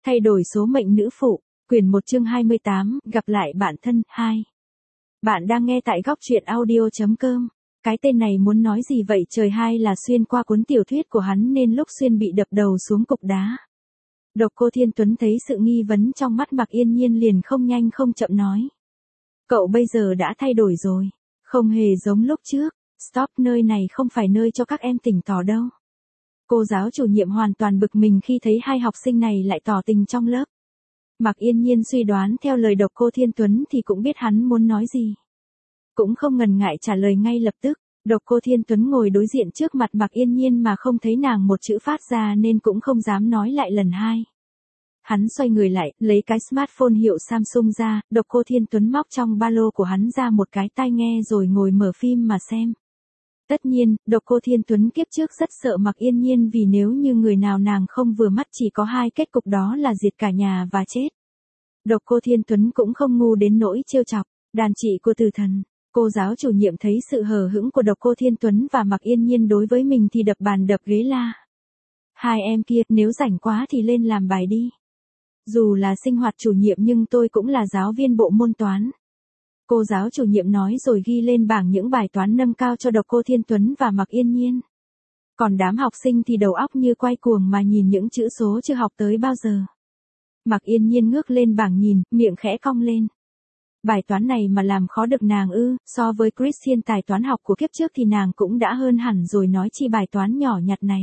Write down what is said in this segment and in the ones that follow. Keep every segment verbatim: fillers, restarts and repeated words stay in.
Thay đổi số mệnh nữ phụ, quyển một chương hai mươi tám, gặp lại bạn thân, hai. Bạn đang nghe tại góc truyện audio chấm com. Cái tên này muốn nói gì vậy trời, hai là xuyên qua cuốn tiểu thuyết của hắn nên lúc xuyên bị đập đầu xuống cục đá. Độc Cô Thiên Tuấn thấy sự nghi vấn trong mắt Mạc Yên Nhiên liền không nhanh không chậm nói. Cậu bây giờ đã thay đổi rồi, không hề giống lúc trước. Stop, nơi này không phải nơi cho các em tỉnh tỏ đâu. Cô giáo chủ nhiệm hoàn toàn bực mình khi thấy hai học sinh này lại tỏ tình trong lớp. Mạc Yên Nhiên suy đoán theo lời Độc Cô Thiên Tuấn thì cũng biết hắn muốn nói gì. Cũng không ngần ngại trả lời ngay lập tức. Độc Cô Thiên Tuấn ngồi đối diện trước mặt Mạc Yên Nhiên mà không thấy nàng một chữ phát ra nên cũng không dám nói lại lần hai. Hắn xoay người lại, lấy cái smartphone hiệu Samsung ra, Độc Cô Thiên Tuấn móc trong ba lô của hắn ra một cái tai nghe rồi ngồi mở phim mà xem. Tất nhiên, Độc Cô Thiên Tuấn kiếp trước rất sợ Mạc Yên Nhiên vì nếu như người nào nàng không vừa mắt chỉ có hai kết cục đó là diệt cả nhà và chết. Độc Cô Thiên Tuấn cũng không ngu đến nỗi trêu chọc, đàn chị của Từ Thần. Cô giáo chủ nhiệm thấy sự hờ hững của Độc Cô Thiên Tuấn và Mạc Yên Nhiên đối với mình thì đập bàn đập ghế la. Hai em kia, nếu rảnh quá thì lên làm bài đi. Dù là sinh hoạt chủ nhiệm nhưng tôi cũng là giáo viên bộ môn toán. Cô giáo chủ nhiệm nói rồi ghi lên bảng những bài toán nâng cao cho Độc Cô Thiên Tuấn và Mạc Yên Nhiên. Còn đám học sinh thì đầu óc như quay cuồng mà nhìn những chữ số chưa học tới bao giờ. Mạc Yên Nhiên ngước lên bảng nhìn, miệng khẽ cong lên. Bài toán này mà làm khó được nàng ư, so với Christian tài toán học của kiếp trước thì nàng cũng đã hơn hẳn rồi nói chi bài toán nhỏ nhặt này.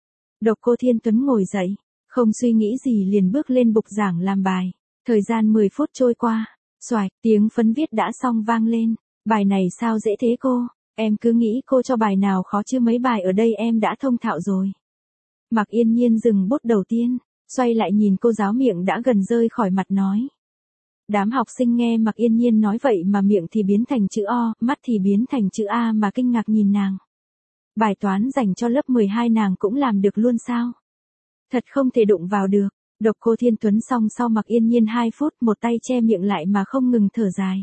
Độc Cô Thiên Tuấn ngồi dậy, không suy nghĩ gì liền bước lên bục giảng làm bài. Thời gian mười phút trôi qua. Xoạch, tiếng phấn viết đã xong vang lên. Bài này sao dễ thế cô? Em cứ nghĩ cô cho bài nào khó chứ mấy bài ở đây em đã thông thạo rồi. Mạc Yên Nhiên dừng bút đầu tiên, xoay lại nhìn cô giáo miệng đã gần rơi khỏi mặt nói. Đám học sinh nghe Mạc Yên Nhiên nói vậy mà miệng thì biến thành chữ O, mắt thì biến thành chữ A mà kinh ngạc nhìn nàng. Bài toán dành cho lớp mười hai nàng cũng làm được luôn sao? Thật không thể đụng vào được. Độc Cô Thiên Tuấn xong sau Mạc Yên Nhiên hai phút một tay che miệng lại mà không ngừng thở dài.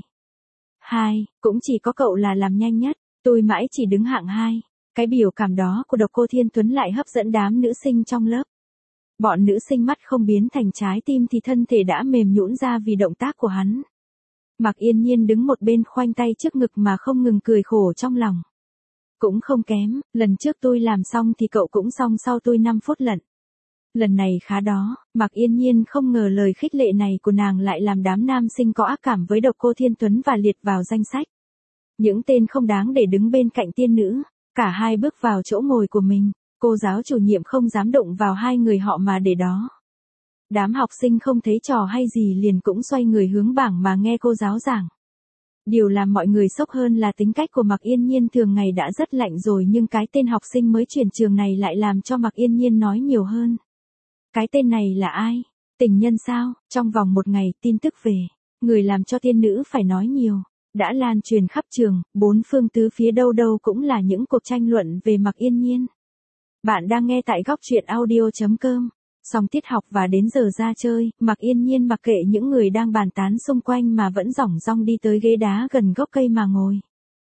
Hai, cũng chỉ có cậu là làm nhanh nhất, tôi mãi chỉ đứng hạng hai. Cái biểu cảm đó của Độc Cô Thiên Tuấn lại hấp dẫn đám nữ sinh trong lớp. Bọn nữ sinh mắt không biến thành trái tim thì thân thể đã mềm nhũn ra vì động tác của hắn. Mạc Yên Nhiên đứng một bên khoanh tay trước ngực mà không ngừng cười khổ trong lòng. Cũng không kém, lần trước tôi làm xong thì cậu cũng xong sau tôi năm phút lận. Lần này khá đó, Mạc Yên Nhiên không ngờ lời khích lệ này của nàng lại làm đám nam sinh có ác cảm với Độc Cô Thiên Tuấn và liệt vào danh sách. Những tên không đáng để đứng bên cạnh tiên nữ, cả hai bước vào chỗ ngồi của mình, cô giáo chủ nhiệm không dám động vào hai người họ mà để đó. Đám học sinh không thấy trò hay gì liền cũng xoay người hướng bảng mà nghe cô giáo giảng. Điều làm mọi người sốc hơn là tính cách của Mạc Yên Nhiên thường ngày đã rất lạnh rồi nhưng cái tên học sinh mới chuyển trường này lại làm cho Mạc Yên Nhiên nói nhiều hơn. Cái tên này là ai? Tình nhân sao? Trong vòng một ngày, tin tức về người làm cho tiên nữ phải nói nhiều đã lan truyền khắp trường, bốn phương tứ phía đâu đâu cũng là những cuộc tranh luận về Mạc Yên Nhiên. Bạn đang nghe tại góc truyện audio chấm com. Xong tiết học và đến giờ ra chơi, Mạc Yên Nhiên mặc kệ những người đang bàn tán xung quanh mà vẫn dỏng dong đi tới ghế đá gần gốc cây mà ngồi.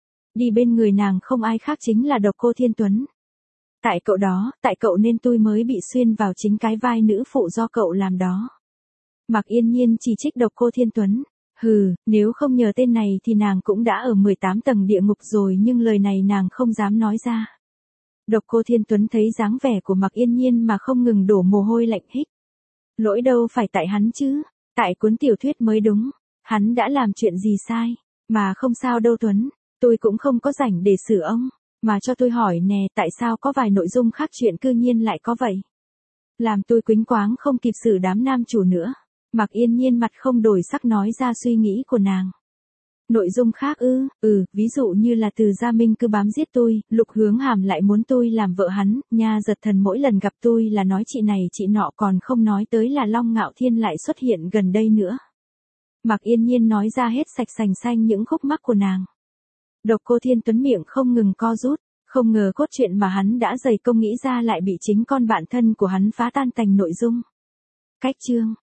Đi bên người nàng không ai khác chính là Độc Cô Thiên Tuấn. Tại cậu đó, tại cậu nên tôi mới bị xuyên vào chính cái vai nữ phụ do cậu làm đó. Mạc Yên Nhiên chỉ trích Độc Cô Thiên Tuấn. Hừ, nếu không nhờ tên này thì nàng cũng đã ở mười tám tầng địa ngục rồi nhưng lời này nàng không dám nói ra. Độc Cô Thiên Tuấn thấy dáng vẻ của Mạc Yên Nhiên mà không ngừng đổ mồ hôi lạnh hích. Lỗi đâu phải tại hắn chứ, tại cuốn tiểu thuyết mới đúng. Hắn đã làm chuyện gì sai, mà không sao đâu Tuấn, tôi cũng không có rảnh để xử ông. Mà cho tôi hỏi nè, tại sao có vài nội dung khác chuyện cư nhiên lại có vậy? Làm tôi quýnh quáng không kịp xử đám nam chủ nữa. Mạc Yên Nhiên mặt không đổi sắc nói ra suy nghĩ của nàng. Nội dung khác ư, ừ, ví dụ như là Từ Gia Minh cứ bám giết tôi, Lục Hướng Hàm lại muốn tôi làm vợ hắn, Nha Giật Thần mỗi lần gặp tôi là nói chị này chị nọ còn không nói tới là Long Ngạo Thiên lại xuất hiện gần đây nữa. Mạc Yên Nhiên nói ra hết sạch sành xanh những khúc mắc của nàng. Độc Cô Thiên Tuấn miệng không ngừng co rút, không ngờ cốt truyện mà hắn đã dày công nghĩ ra lại bị chính con bạn thân của hắn phá tan thành nội dung. Cách chương,